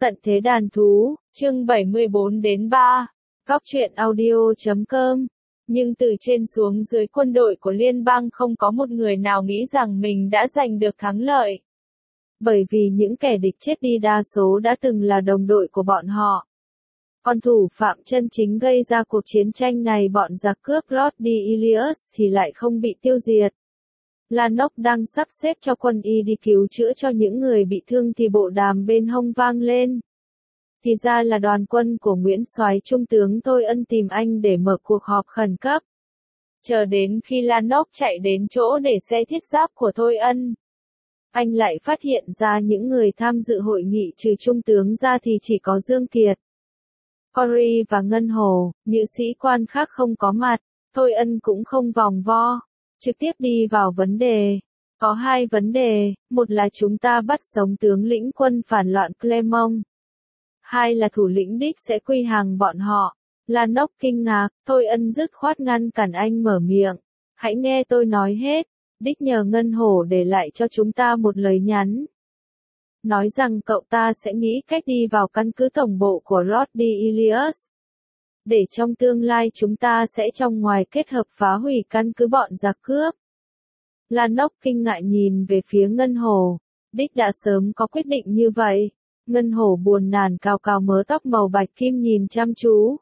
Tận thế đàn thú, chương 74-3, Góc truyện audio.com. Nhưng từ trên xuống dưới quân đội của liên bang không có một người nào nghĩ rằng mình đã giành được thắng lợi. Bởi vì những kẻ địch chết đi đa số đã từng là đồng đội của bọn họ. Còn thủ phạm chân chính gây ra cuộc chiến tranh này, bọn giặc cướp Lord Ilius thì lại không bị tiêu diệt. Lanok đang sắp xếp cho quân y đi cứu chữa cho những người bị thương thì bộ đàm bên hông vang lên. Thì ra là đoàn quân của Nguyễn Soái Trung tướng Thôi Ân tìm anh để mở cuộc họp khẩn cấp. Chờ đến khi Lanok chạy đến chỗ để xe thiết giáp của Thôi Ân, anh lại phát hiện ra những người tham dự hội nghị trừ Trung tướng ra thì chỉ có Dương Kiệt, Cory và Ngân Hồ, những sĩ quan khác không có mặt. Thôi Ân cũng không vòng vo, trực tiếp đi vào vấn đề. Có hai vấn đề, một là chúng ta bắt sống tướng lĩnh quân phản loạn Clermont. Hai là thủ lĩnh đích sẽ quy hàng bọn họ. Lanok kinh ngạc, Thôi Ân dứt khoát ngăn cản anh mở miệng. Hãy nghe tôi nói hết. Đích nhờ Ngân Hổ để lại cho chúng ta một lời nhắn. Nói rằng cậu ta sẽ nghĩ cách đi vào căn cứ tổng bộ của Lord Ilius. Để trong tương lai chúng ta sẽ trong ngoài kết hợp phá hủy căn cứ bọn giặc cướp. Lanok kinh ngại nhìn về phía Ngân Hổ. Đích đã sớm có quyết định như vậy. Ngân Hổ buồn nản cào cào mớ tóc màu bạch kim nhìn chăm chú.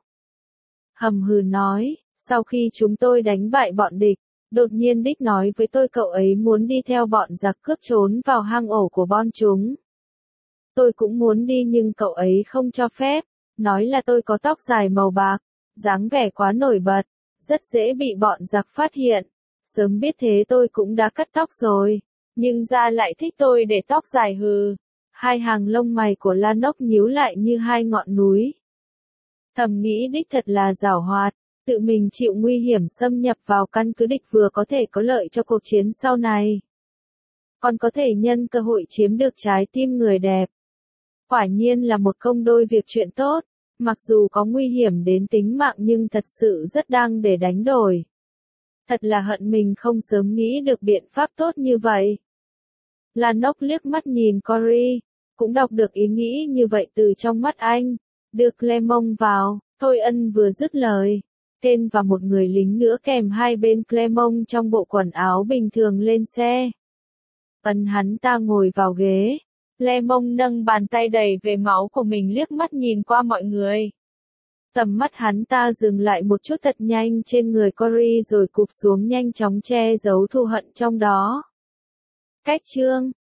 Hầm hừ nói, sau khi chúng tôi đánh bại bọn địch, đột nhiên Đích nói với tôi cậu ấy muốn đi theo bọn giặc cướp trốn vào hang ổ của bọn chúng. Tôi cũng muốn đi nhưng cậu ấy không cho phép, nói là tôi có tóc dài màu bạc, dáng vẻ quá nổi bật, rất dễ bị bọn giặc phát hiện. Sớm biết thế tôi cũng đã cắt tóc rồi, nhưng ra lại thích tôi để tóc dài hừ. Hai hàng lông mày của Lanok nhíu lại như hai ngọn núi. Thầm nghĩ Đích thật là giảo hoạt, tự mình chịu nguy hiểm xâm nhập vào căn cứ địch vừa có thể có lợi cho cuộc chiến sau này, còn có thể nhân cơ hội chiếm được trái tim người đẹp. Quả nhiên là một công đôi việc chuyện tốt, mặc dù có nguy hiểm đến tính mạng nhưng thật sự rất đáng để đánh đổi. Thật là hận mình không sớm nghĩ được biện pháp tốt như vậy. Lanok liếc mắt nhìn Cory, cũng đọc được ý nghĩ như vậy từ trong mắt anh. Đưa Clermont vào, Thôi Ân vừa dứt lời. Tên và một người lính nữa kèm hai bên Clermont trong bộ quần áo bình thường lên xe. Ân hắn ta ngồi vào ghế. Clermont nâng bàn tay đầy về máu của mình liếc mắt nhìn qua mọi người. Tầm mắt hắn ta dừng lại một chút thật nhanh trên người Cory rồi cụp xuống nhanh chóng che giấu thù hận trong đó. Cách chương